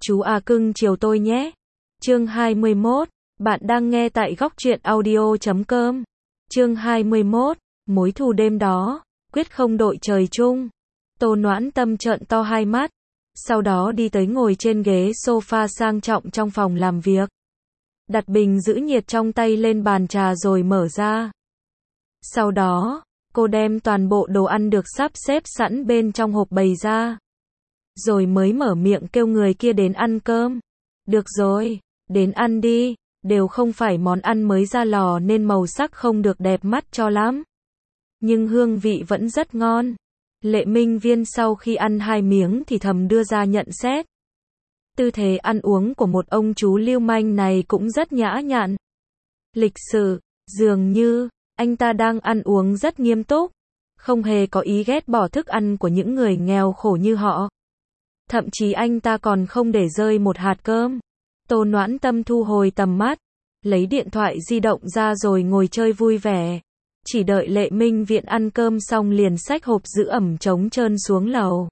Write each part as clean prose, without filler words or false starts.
Chú à cưng chiều tôi nhé. Chương 21, bạn đang nghe tại góc truyện audio.com. Chương 21, mối thù đêm đó, quyết không đội trời chung. Tô Noãn Tâm trợn to hai mắt, sau đó đi tới ngồi trên ghế sofa sang trọng trong phòng làm việc. Đặt bình giữ nhiệt trong tay lên bàn trà rồi mở ra. Sau đó, cô đem toàn bộ đồ ăn được sắp xếp sẵn bên trong hộp bày ra. Rồi mới mở miệng kêu người kia đến ăn cơm. Được rồi, đến ăn đi, đều không phải món ăn mới ra lò nên màu sắc không được đẹp mắt cho lắm. Nhưng hương vị vẫn rất ngon. Lệ Minh Viên sau khi ăn 2 miếng thì thầm đưa ra nhận xét. Tư thế ăn uống của một ông chú lưu manh này cũng rất nhã nhặn. Lịch sự, dường như, anh ta đang ăn uống rất nghiêm túc. Không hề có ý ghét bỏ thức ăn của những người nghèo khổ như họ. Thậm chí anh ta còn không để rơi một hạt cơm. Tô Noãn Tâm thu hồi tầm mắt, lấy điện thoại di động ra rồi ngồi chơi vui vẻ. Chỉ đợi Lệ Minh Viễn ăn cơm xong liền xách hộp giữ ẩm trống trơn xuống lầu.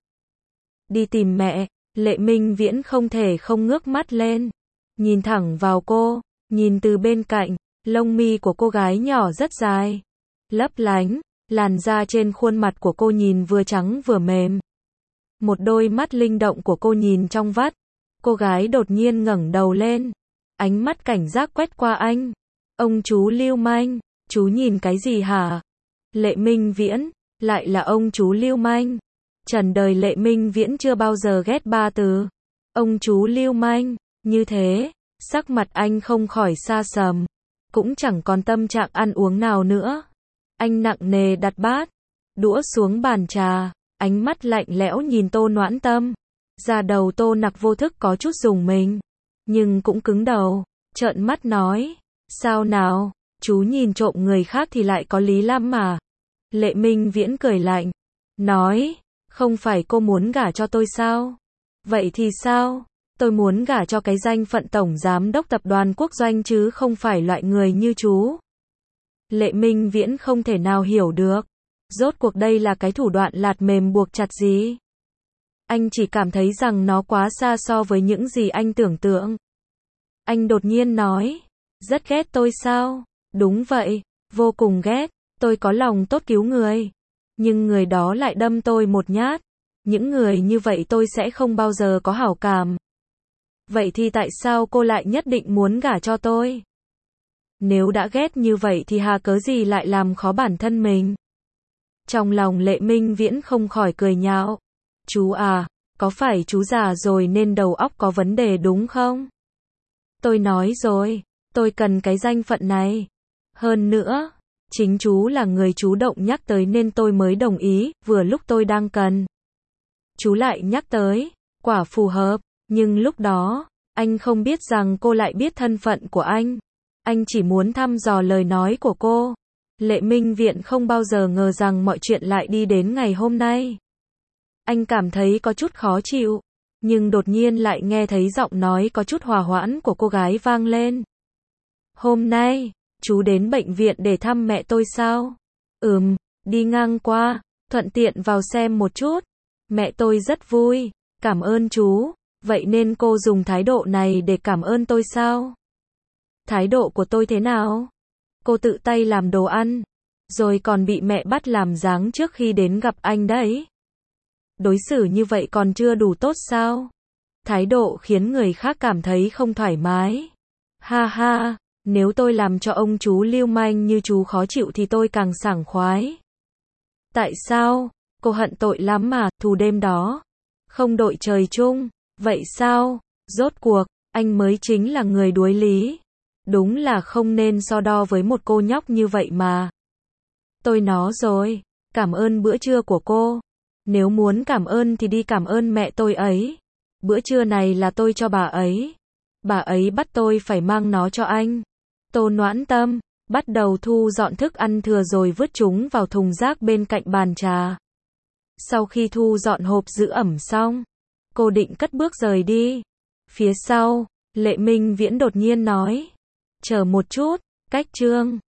Đi tìm mẹ, Lệ Minh Viễn không thể không ngước mắt lên. Nhìn thẳng vào cô, nhìn từ bên cạnh, lông mi của cô gái nhỏ rất dài, lấp lánh, làn da trên khuôn mặt của cô nhìn vừa trắng vừa mềm. Một đôi mắt linh động của cô nhìn trong vắt. Cô gái đột nhiên ngẩng đầu lên, ánh mắt cảnh giác quét qua anh. Ông chú lưu manh, chú nhìn cái gì hả? Lệ Minh Viễn, lại là ông chú lưu manh. Trần đời Lệ Minh Viễn chưa bao giờ ghét 3 từ ông chú lưu manh như thế. Sắc mặt anh không khỏi xa sầm, cũng chẳng còn tâm trạng ăn uống nào nữa. Anh nặng nề đặt bát, đũa xuống bàn trà, ánh mắt lạnh lẽo nhìn Tô Noãn Tâm. Da đầu Tô Nặc vô thức có chút rùng mình, nhưng cũng cứng đầu, trợn mắt nói, sao nào, chú nhìn trộm người khác thì lại có lý lắm mà. Lệ Minh Viễn cười lạnh, nói, không phải cô muốn gả cho tôi sao? Vậy thì sao? Tôi muốn gả cho cái danh phận tổng giám đốc tập đoàn quốc doanh chứ không phải loại người như chú. Lệ Minh Viễn không thể nào hiểu được, rốt cuộc đây là cái thủ đoạn lạt mềm buộc chặt gì? Anh chỉ cảm thấy rằng nó quá xa so với những gì anh tưởng tượng. Anh đột nhiên nói, rất ghét tôi sao? Đúng vậy, vô cùng ghét, tôi có lòng tốt cứu người. Nhưng người đó lại đâm tôi một nhát. Những người như vậy tôi sẽ không bao giờ có hảo cảm. Vậy thì tại sao cô lại nhất định muốn gả cho tôi? Nếu đã ghét như vậy thì hà cớ gì lại làm khó bản thân mình? Trong lòng Lệ Minh Viễn không khỏi cười nhạo. Chú à, có phải chú già rồi nên đầu óc có vấn đề đúng không? Tôi nói rồi, tôi cần cái danh phận này. Hơn nữa, chính chú là người chủ động nhắc tới nên tôi mới đồng ý, vừa lúc tôi đang cần. Chú lại nhắc tới, quả phù hợp, nhưng lúc đó, anh không biết rằng cô lại biết thân phận của anh. Anh chỉ muốn thăm dò lời nói của cô. Lệ Minh Viễn không bao giờ ngờ rằng mọi chuyện lại đi đến ngày hôm nay. Anh cảm thấy có chút khó chịu, nhưng đột nhiên lại nghe thấy giọng nói có chút hòa hoãn của cô gái vang lên. Hôm nay, chú đến bệnh viện để thăm mẹ tôi sao? Đi ngang qua, thuận tiện vào xem một chút. Mẹ tôi rất vui, cảm ơn chú. Vậy nên cô dùng thái độ này để cảm ơn tôi sao? Thái độ của tôi thế nào? Cô tự tay làm đồ ăn, rồi còn bị mẹ bắt làm dáng trước khi đến gặp anh đấy. Đối xử như vậy còn chưa đủ tốt sao? Thái độ khiến người khác cảm thấy không thoải mái. Ha ha, nếu tôi làm cho ông chú lưu manh như chú khó chịu thì tôi càng sảng khoái. Tại sao? Cô hận tội lắm mà, thù đêm đó. Không đội trời chung. Vậy sao? Rốt cuộc, anh mới chính là người đuối lý. Đúng là không nên so đo với một cô nhóc như vậy mà. Tôi nói rồi, cảm ơn bữa trưa của cô. Nếu muốn cảm ơn thì đi cảm ơn mẹ tôi ấy. Bữa trưa này là tôi cho bà ấy. Bà ấy bắt tôi phải mang nó cho anh. Tô Noãn Tâm bắt đầu thu dọn thức ăn thừa rồi vứt chúng vào thùng rác bên cạnh bàn trà. Sau khi thu dọn hộp giữ ẩm xong, cô định cất bước rời đi. Phía sau, Lệ Minh Viễn đột nhiên nói, chờ một chút, cách chương.